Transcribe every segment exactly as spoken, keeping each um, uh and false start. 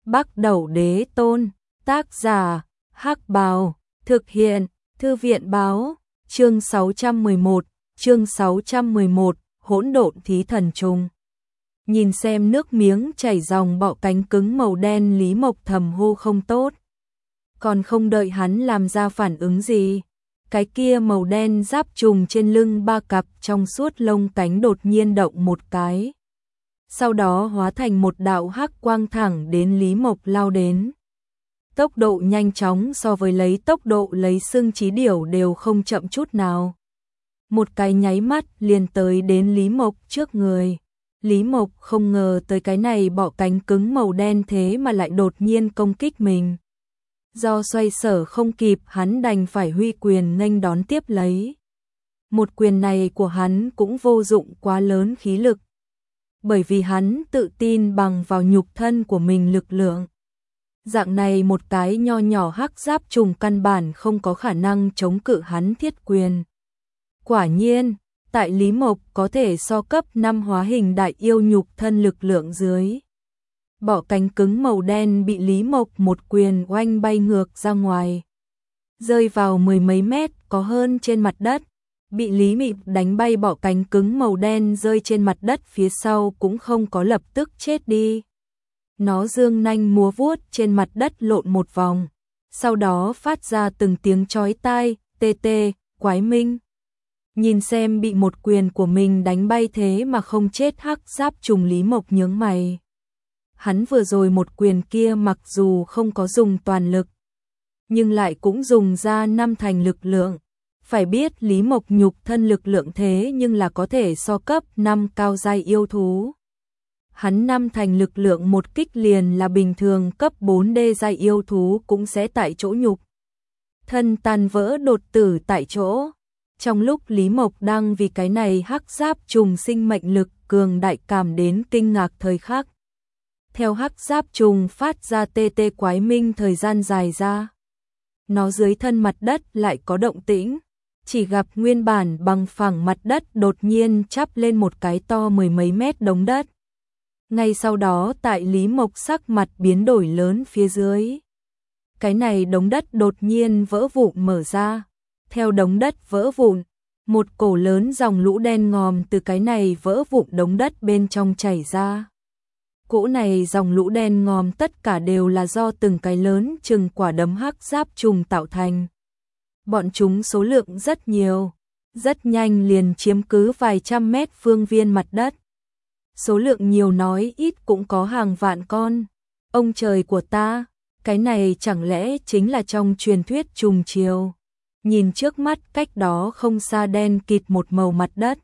Bắc Đẩu Đế Tôn, tác giả, Hắc Bào, thực hiện, Thư viện báo, chương sáu trăm mười một, chương sáu trăm mười một, hỗn độn thí thần trùng. Nhìn xem nước miếng chảy dòng bọ cánh cứng màu đen, Lý Mộc thầm hô không tốt. Còn không đợi hắn làm ra phản ứng gì, cái kia màu đen giáp trùng trên lưng ba cặp trong suốt lông cánh đột nhiên động một cái. Sau đó hóa thành một đạo hắc quang thẳng đến Lý Mộc lao đến. Tốc độ nhanh chóng so với lấy tốc độ lấy xương Chí Điểu đều không chậm chút nào. Một cái nháy mắt liền tới đến Lý Mộc trước người. Lý Mộc không ngờ tới cái này bọ cánh cứng màu đen thế mà lại đột nhiên công kích mình. Do xoay sở không kịp, hắn đành phải huy quyền nghênh đón tiếp lấy. Một quyền này của hắn cũng vô dụng quá lớn khí lực, bởi vì hắn tự tin bằng vào nhục thân của mình lực lượng. Dạng này một cái nho nhỏ hắc giáp trùng căn bản không có khả năng chống cự hắn thiết quyền. Quả nhiên, tại Lý Mộc có thể so cấp năm hóa hình đại yêu nhục thân lực lượng dưới. Bọ cánh cứng màu đen bị Lý Mộc một quyền oanh bay ngược ra ngoài, rơi vào mười mấy mét có hơn trên mặt đất. Bị Lý Mộc đánh bay bọ cánh cứng màu đen rơi trên mặt đất phía sau cũng không có lập tức chết đi. Nó dương nanh múa vuốt trên mặt đất lộn một vòng, sau đó phát ra từng tiếng chói tai, tê tê, quái minh. Nhìn xem bị một quyền của mình đánh bay thế mà không chết hắc giáp trùng, Lý Mộc nhướng mày. Hắn vừa rồi một quyền kia mặc dù không có dùng toàn lực, nhưng lại cũng dùng ra năm thành lực lượng. Phải biết Lý Mộc nhục thân lực lượng thế nhưng là có thể so cấp năm cao giai yêu thú. Hắn năm thành lực lượng một kích liền là bình thường cấp bốn đê giai yêu thú cũng sẽ tại chỗ nhục thân tan vỡ đột tử tại chỗ. Trong lúc Lý Mộc đang vì cái này hắc giáp trùng sinh mệnh lực cường đại cảm đến kinh ngạc thời khắc, theo hắc giáp trùng phát ra tê tê quái minh thời gian dài ra, nó dưới thân mặt đất lại có động tĩnh. Chỉ gặp nguyên bản bằng phẳng mặt đất đột nhiên chắp lên một cái to mười mấy mét đống đất. Ngay sau đó tại Lý Mộc sắc mặt biến đổi lớn phía dưới, cái này đống đất đột nhiên vỡ vụn mở ra. Theo đống đất vỡ vụn, một cổ lớn dòng lũ đen ngòm từ cái này vỡ vụn đống đất bên trong chảy ra. Cỗ này dòng lũ đen ngòm tất cả đều là do từng cái lớn chừng quả đấm hắc giáp trùng tạo thành. Bọn chúng số lượng rất nhiều, rất nhanh liền chiếm cứ vài trăm mét phương viên mặt đất. Số lượng nhiều nói ít cũng có hàng vạn con. Ông trời của ta, cái này chẳng lẽ chính là trong truyền thuyết trùng chiều? Nhìn trước mắt cách đó không xa đen kịt một màu mặt đất,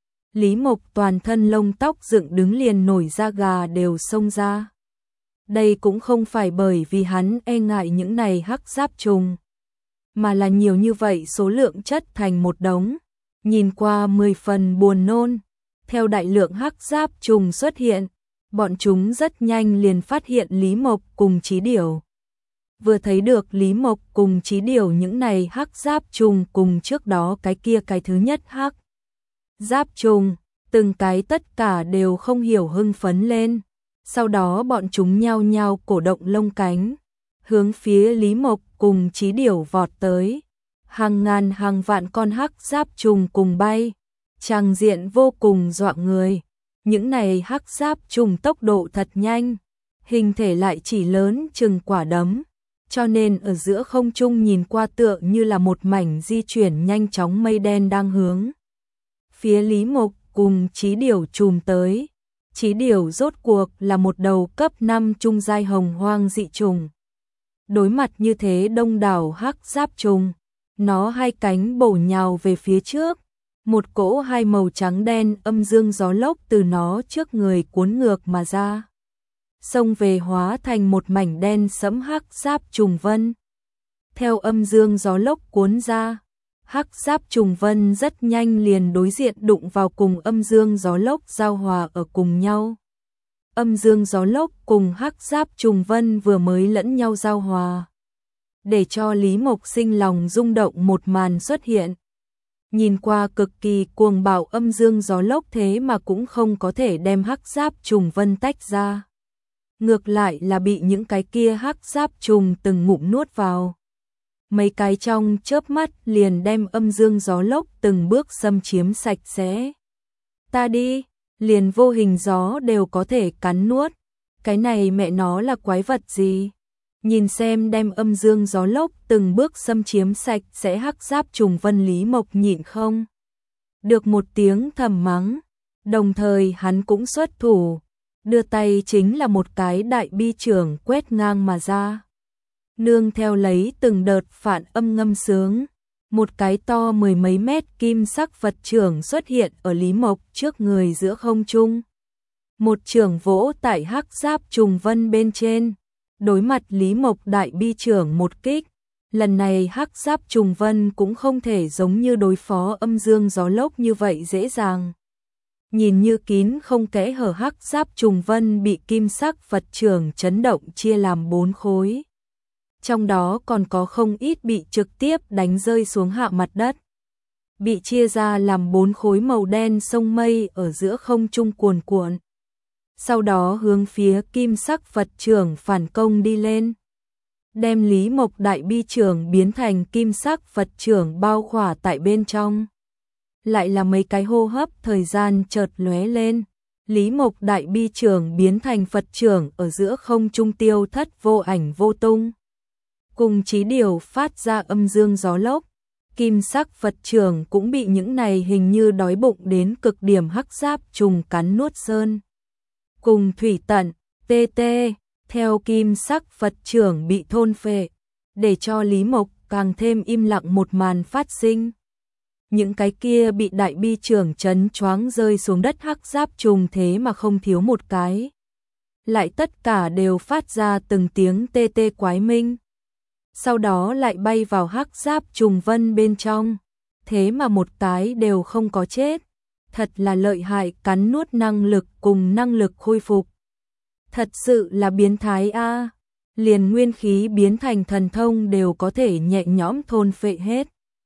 Lý Mộc toàn thân lông tóc dựng đứng liền nổi da gà đều xông ra. Đây cũng không phải bởi vì hắn e ngại những này hắc giáp trùng, mà là nhiều như vậy số lượng chất thành một đống, nhìn qua mười phần buồn nôn. Theo đại lượng hắc giáp trùng xuất hiện, bọn chúng rất nhanh liền phát hiện Lý Mộc cùng Chí Điểu. Vừa thấy được Lý Mộc cùng Chí Điểu, những này hắc giáp trùng cùng trước đó cái kia cái thứ nhất hắc giáp trùng, từng cái tất cả đều không hiểu hưng phấn lên. Sau đó bọn chúng nhao nhao cổ động lông cánh, hướng phía Lý Mộc cùng Chí Điểu vọt tới. Hàng ngàn hàng vạn con hắc giáp trùng cùng bay, tràng diện vô cùng dọa người. Những này hắc giáp trùng tốc độ thật nhanh, hình thể lại chỉ lớn chừng quả đấm, cho nên ở giữa không trung nhìn qua tựa như là một mảnh di chuyển nhanh chóng mây đen đang hướng phía Lý Mộc cùng Chí Điểu trùm tới. Chí Điểu rốt cuộc là một đầu cấp năm trung giai hồng hoang dị trùng. Đối mặt như thế đông đảo hắc giáp trùng, nó hai cánh bổ nhào về phía trước, một cỗ hai màu trắng đen âm dương gió lốc từ nó trước người cuốn ngược mà ra, xông về hóa thành một mảnh đen sẫm hắc giáp trùng vân. Theo âm dương gió lốc cuốn ra, hắc giáp trùng vân rất nhanh liền đối diện đụng vào cùng âm dương gió lốc giao hòa ở cùng nhau. Âm dương gió lốc cùng hắc giáp trùng vân vừa mới lẫn nhau giao hòa, để cho Lý Mộc sinh lòng rung động một màn xuất hiện. Nhìn qua cực kỳ cuồng bạo âm dương gió lốc thế mà cũng không có thể đem hắc giáp trùng vân tách ra. ngược lại là bị những cái kia hắc giáp trùng từng ngụm nuốt vào. Mấy cái trong chớp mắt liền đem âm dương gió lốc từng bước xâm chiếm sạch sẽ. Ta đi, liền vô hình gió đều có thể cắn nuốt. Cái này mẹ nó là quái vật gì? Nhìn xem đem âm dương gió lốc từng bước xâm chiếm sạch sẽ hắc giáp trùng vân Lý Mộc nhịn không được một tiếng thầm mắng. Đồng thời hắn cũng xuất thủ, đưa tay chính là một cái đại bi trưởng quét ngang mà ra. Nương theo lấy từng đợt phản âm ngâm sướng, một cái to mười mấy mét kim sắc vật trưởng xuất hiện ở Lý Mộc trước người giữa không trung. Một trưởng vỗ tại hắc giáp trùng vân bên trên, đối mặt Lý Mộc đại bi trưởng một kích. Lần này hắc giáp trùng vân cũng không thể giống như đối phó âm dương gió lốc như vậy dễ dàng. Nhìn như kín không kẽ hở hắc giáp trùng vân bị kim sắc vật trưởng chấn động chia làm bốn khối. Trong đó còn có không ít bị trực tiếp đánh rơi xuống hạ mặt đất. Bị chia ra làm bốn khối màu đen sông mây ở giữa không trung cuồn cuộn. Sau đó hướng phía kim sắc vật trưởng phản công đi lên. Đem Lý Mộc đại bi trưởng biến thành kim sắc vật trưởng bao khỏa tại bên trong. Lại là mấy cái hô hấp thời gian chợt lóe lên. Lý Mộc đại bi trưởng biến thành Phật trưởng ở giữa không trung tiêu thất vô ảnh vô tung. Cùng chí điều phát ra âm dương gió lốc, kim sắc Phật trưởng cũng bị những này hình như đói bụng đến cực điểm hắc giáp trùng cắn nuốt sơn. Cùng thủy tận, tê tê, theo kim sắc Phật trưởng bị thôn phệ, để cho Lý Mộc càng thêm im lặng một màn phát sinh. Những cái kia bị đại bi trưởng chấn choáng rơi xuống đất hắc giáp trùng thế mà không thiếu một cái. Lại tất cả đều phát ra từng tiếng tê tê quái minh. Sau đó lại bay vào hắc giáp trùng vân bên trong. Thế mà một cái đều không có chết. Thật là lợi hại cắn nuốt năng lực cùng năng lực khôi phục. Thật sự là biến thái a. Liền nguyên khí biến thành thần thông đều có thể nhẹ nhõm thôn phệ hết.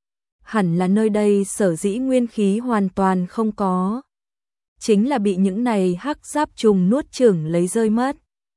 Hẳn là nơi đây sở dĩ nguyên khí hoàn toàn không có. Chính là bị những này hắc giáp trùng nuốt chửng lấy rơi mất.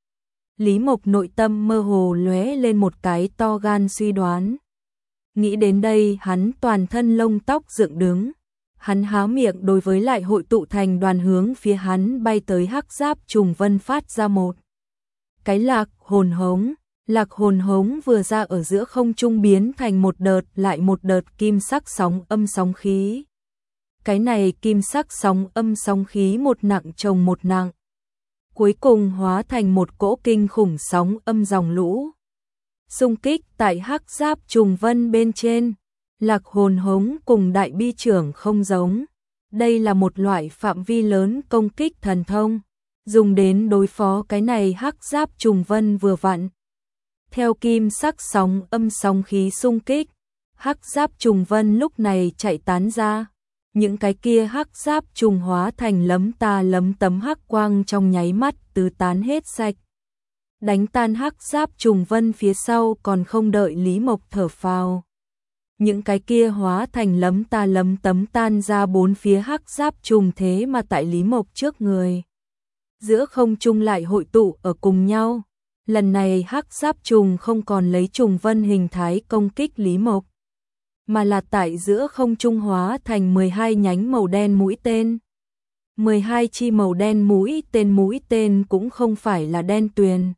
Lý Mộc nội tâm mơ hồ lóe lên một cái to gan suy đoán. Nghĩ đến đây hắn toàn thân lông tóc dựng đứng. Hắn há miệng đối với lại hội tụ thành đoàn hướng phía hắn bay tới hắc giáp trùng vân phát ra một. Cái lạc hồn hống. Lạc hồn hống vừa ra ở giữa không trung biến thành một đợt lại một đợt kim sắc sóng âm sóng khí. Cái này kim sắc sóng âm sóng khí một nặng chồng một nặng. Cuối cùng hóa thành một cỗ kinh khủng sóng âm dòng lũ. Xung kích tại hắc giáp trùng vân bên trên. Lạc hồn hống cùng đại bi trưởng không giống. Đây là một loại phạm vi lớn công kích thần thông. Dùng đến đối phó cái này hắc giáp trùng vân vừa vặn. Theo kim sắc sóng âm sóng khí xung kích, hắc giáp trùng vân lúc này chạy tán ra. Những cái kia hắc giáp trùng hóa thành lấm ta lấm tấm hắc quang trong nháy mắt tứ tán hết sạch. Đánh tan hắc giáp trùng vân phía sau còn không đợi Lý Mộc thở phào. Những cái kia hóa thành lấm ta lấm tấm tan ra bốn phía hắc giáp trùng thế mà tại Lý Mộc trước người. Giữa không trung lại hội tụ ở cùng nhau. Lần này hắc giáp trùng không còn lấy trùng vân hình thái công kích Lý Mộc, mà là tại giữa không trung hóa thành mười hai nhánh màu đen mũi tên. mười hai chi màu đen mũi tên mũi tên cũng không phải là đen tuyền,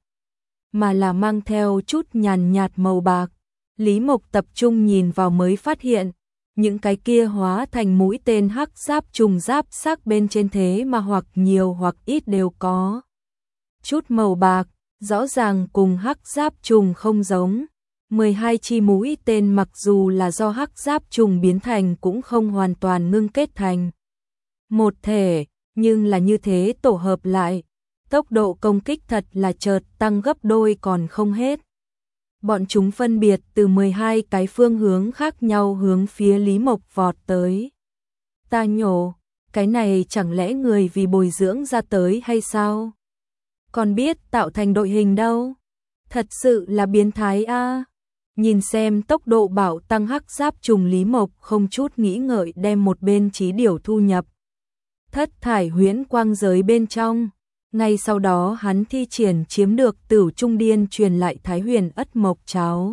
mà là mang theo chút nhàn nhạt màu bạc. Lý Mộc tập trung nhìn vào mới phát hiện, những cái kia hóa thành mũi tên hắc giáp trùng giáp sắc bên trên thế mà hoặc nhiều hoặc ít đều có chút màu bạc. Rõ ràng cùng hắc giáp trùng không giống. mười hai chi mũi tên mặc dù là do hắc giáp trùng biến thành cũng không hoàn toàn ngưng kết thành một thể, nhưng là như thế tổ hợp lại, tốc độ công kích thật là chợt tăng gấp đôi còn không hết. Bọn chúng phân biệt từ mười hai cái phương hướng khác nhau hướng phía Lý Mộc vọt tới. Ta nhổ, cái này chẳng lẽ người vì bồi dưỡng ra tới hay sao? Còn biết tạo thành đội hình đâu. Thật sự là biến thái a. Nhìn xem tốc độ bảo tăng hắc giáp trùng Lý Mộc không chút nghĩ ngợi đem một bên chí điều thu nhập. Thất thải huyễn quang giới bên trong. Ngay sau đó hắn thi triển chiếm được Tử Trung Điên truyền lại Thái Huyền Ất Mộc Cháo.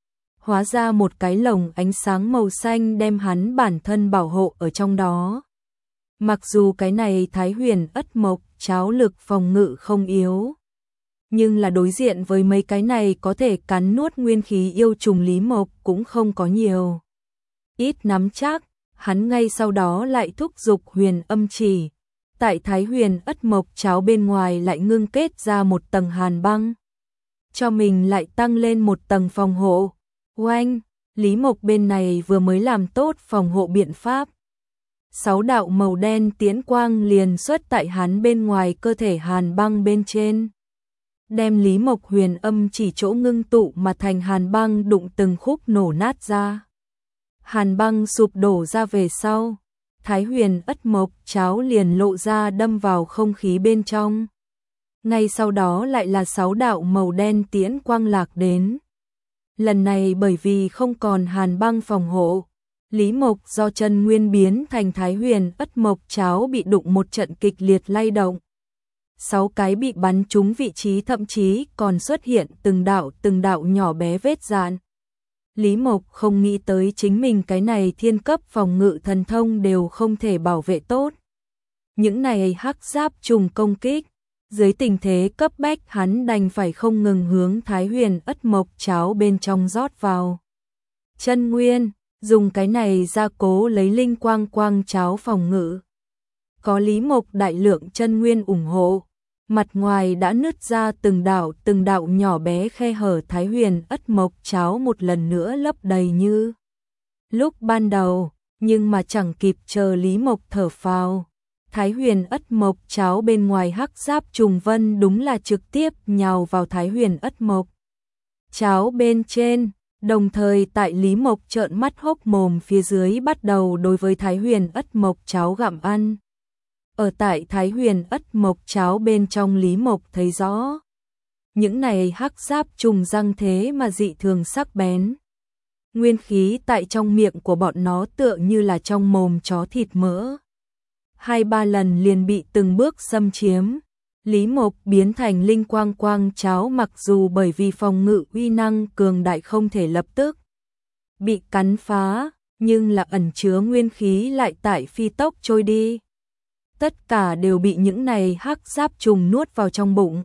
Hóa ra một cái lồng ánh sáng màu xanh đem hắn bản thân bảo hộ ở trong đó. Mặc dù cái này Thái Huyền Ất Mộc Cháo lực phòng ngự không yếu, nhưng là đối diện với mấy cái này có thể cắn nuốt nguyên khí yêu trùng Lý Mộc cũng không có nhiều ít nắm chắc. Hắn ngay sau đó lại thúc giục Huyền Âm Chỉ, tại Thái Huyền Ất Mộc Cháo bên ngoài lại ngưng kết ra một tầng hàn băng, cho mình lại tăng lên một tầng phòng hộ. Oanh, Lý Mộc bên này vừa mới làm tốt phòng hộ biện pháp, sáu đạo màu đen tiễn quang liền xuất tại hắn bên ngoài cơ thể hàn băng bên trên, đem Lý Mộc Huyền Âm Chỉ chỗ ngưng tụ mà thành hàn băng đụng từng khúc nổ nát ra. Hàn băng sụp đổ ra về sau, Thái Huyền Ất Mộc Cháo liền lộ ra đâm vào không khí bên trong. Ngay sau đó lại là sáu đạo màu đen tiễn quang lạc đến. Lần này bởi vì không còn hàn băng phòng hộ, Lý Mộc do chân nguyên biến thành Thái Huyền Ất Mộc Cháo bị đụng một trận kịch liệt lay động. Sáu cái bị bắn trúng vị trí thậm chí còn xuất hiện từng đạo từng đạo nhỏ bé vết rạn. Lý Mộc không nghĩ tới chính mình cái này thiên cấp phòng ngự thần thông đều không thể bảo vệ tốt. Những này hắc giáp trùng công kích, dưới tình thế cấp bách hắn đành phải không ngừng hướng Thái Huyền Ất Mộc Cháo bên trong rót vào chân nguyên, dùng cái này gia cố lấy linh quang quang cháo phòng ngự. Có Lý Mộc đại lượng chân nguyên ủng hộ, mặt ngoài đã nứt ra từng đạo từng đạo nhỏ bé khe hở, Thái Huyền Ất Mộc Cháo một lần nữa lấp đầy như lúc ban đầu, nhưng mà chẳng kịp chờ Lý Mộc thở phào, Thái Huyền Ất Mộc Cháo bên ngoài hắc giáp trùng vân đúng là trực tiếp nhào vào Thái Huyền Ất Mộc Cháo bên trên, đồng thời tại Lý Mộc trợn mắt hốc mồm phía dưới bắt đầu đối với Thái Huyền Ất Mộc Cháo gặm ăn. Ở tại Thái Huyền Ất Mộc Cháo bên trong, Lý Mộc thấy rõ, những này hắc giáp trùng răng thế mà dị thường sắc bén. Nguyên khí tại trong miệng của bọn nó tựa như là trong mồm chó thịt mỡ. Hai ba lần liền bị từng bước xâm chiếm. Lý Mộc biến thành linh quang quang cháo mặc dù bởi vì phòng ngự uy năng cường đại không thể lập tức bị cắn phá, nhưng là ẩn chứa nguyên khí lại tại phi tốc trôi đi. Tất cả đều bị những này hắc giáp trùng nuốt vào trong bụng.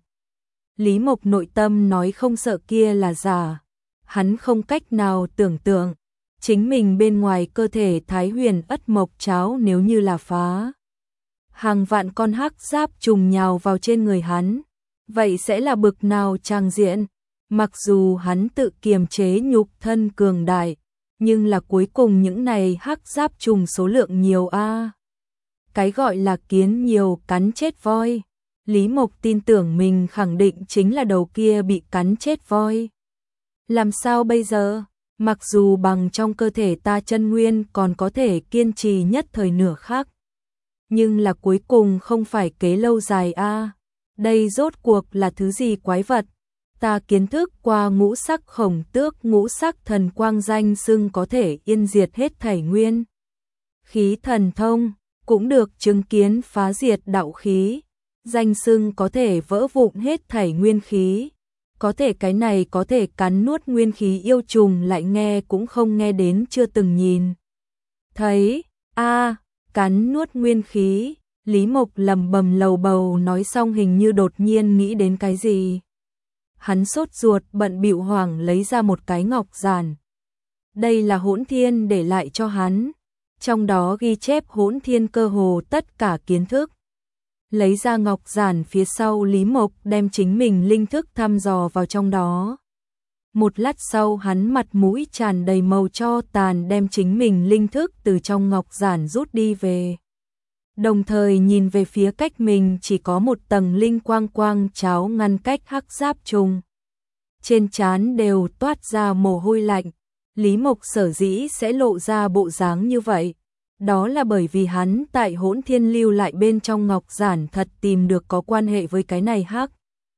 Lý Mộc nội tâm nói không sợ kia là giả. Hắn không cách nào tưởng tượng chính mình bên ngoài cơ thể Thái Huyền Ất Mộc Cháo nếu như là phá hàng vạn con hắc giáp trùng nhào vào trên người hắn, vậy sẽ là bực nào trang diện. Mặc dù hắn tự kiềm chế nhục thân cường đại, nhưng là cuối cùng những này hắc giáp trùng số lượng nhiều a. À. Cái gọi là kiến nhiều cắn chết voi. Lý Mộc tin tưởng mình khẳng định chính là đầu kia bị cắn chết voi. Làm sao bây giờ? Mặc dù bằng trong cơ thể ta chân nguyên còn có thể kiên trì nhất thời nửa khắc, nhưng là cuối cùng không phải kế lâu dài a. À. Đây rốt cuộc là thứ gì quái vật? Ta kiến thức qua ngũ sắc khổng tước, ngũ sắc thần quang danh xưng có thể yên diệt hết thảy nguyên khí thần thông, cũng được chứng kiến phá diệt đạo khí, danh xưng có thể vỡ vụn hết thảy nguyên khí. Có thể cái này có thể cắn nuốt nguyên khí yêu trùng lại nghe cũng không nghe đến, chưa từng nhìn thấy. A, à, cắn nuốt nguyên khí. Lý Mộc lầm bầm lầu bầu nói xong hình như đột nhiên nghĩ đến cái gì. Hắn sốt ruột bận bịu hoảng lấy ra một cái ngọc giản. Đây là Hỗn Thiên để lại cho hắn, trong đó ghi chép Hỗn Thiên cơ hồ tất cả kiến thức. Lấy ra ngọc giản phía sau, Lý Mộc đem chính mình linh thức thăm dò vào trong đó. Một lát sau hắn mặt mũi tràn đầy màu cho tàn đem chính mình linh thức từ trong ngọc giản rút đi về. Đồng thời nhìn về phía cách mình chỉ có một tầng linh quang quang cháo ngăn cách hắc giáp trùng. Trên trán đều toát ra mồ hôi lạnh. Lý Mộc sở dĩ sẽ lộ ra bộ dáng như vậy, đó là bởi vì hắn tại Hỗn Thiên lưu lại bên trong ngọc giản thật tìm được có quan hệ với cái này hắc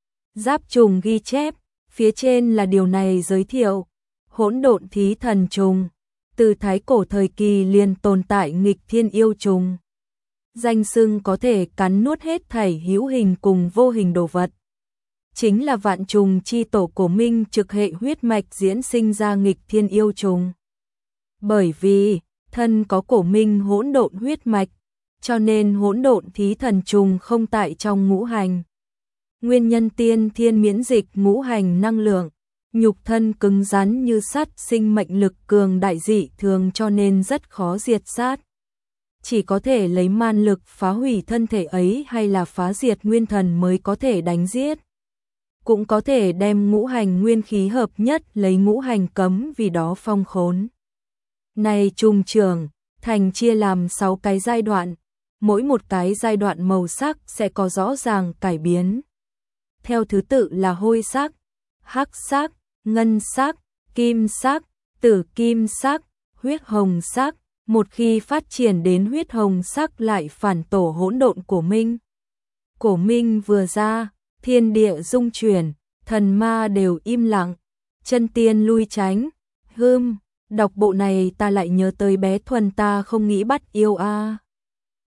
giáp trùng ghi chép. Phía trên là điều này giới thiệu, hỗn độn thí thần trùng, từ thái cổ thời kỳ liền tồn tại nghịch thiên yêu trùng. danh xưng có thể cắn nuốt hết thảy hữu hình cùng vô hình đồ vật. Chính là vạn trùng chi tổ của Minh trực hệ huyết mạch diễn sinh ra nghịch thiên yêu trùng. Bởi vì thân có cổ Minh hỗn độn huyết mạch, cho nên hỗn độn thí thần trùng không tại trong ngũ hành. Nguyên nhân tiên thiên miễn dịch ngũ hành năng lượng, nhục thân cứng rắn như sắt, sinh mệnh lực cường đại dị thường cho nên rất khó diệt sát. Chỉ có thể lấy man lực phá hủy thân thể ấy hay là phá diệt nguyên thần mới có thể đánh giết. Cũng có thể đem ngũ hành nguyên khí hợp nhất lấy ngũ hành cấm vì đó phong khốn. Này trùng trưởng, thành chia làm sáu cái giai đoạn, mỗi một cái giai đoạn màu sắc sẽ có rõ ràng cải biến. Theo thứ tự là hôi sắc, hắc sắc, ngân sắc, kim sắc, tử kim sắc, huyết hồng sắc. Một khi phát triển đến huyết hồng sắc lại phản tổ hỗn độn của Minh. Cổ Minh vừa ra, thiên địa rung chuyển, thần ma đều im lặng, chân tiên lui tránh. Hưm, đọc bộ này ta lại nhớ tới bé Thuần ta không nghĩ bắt yêu a. À.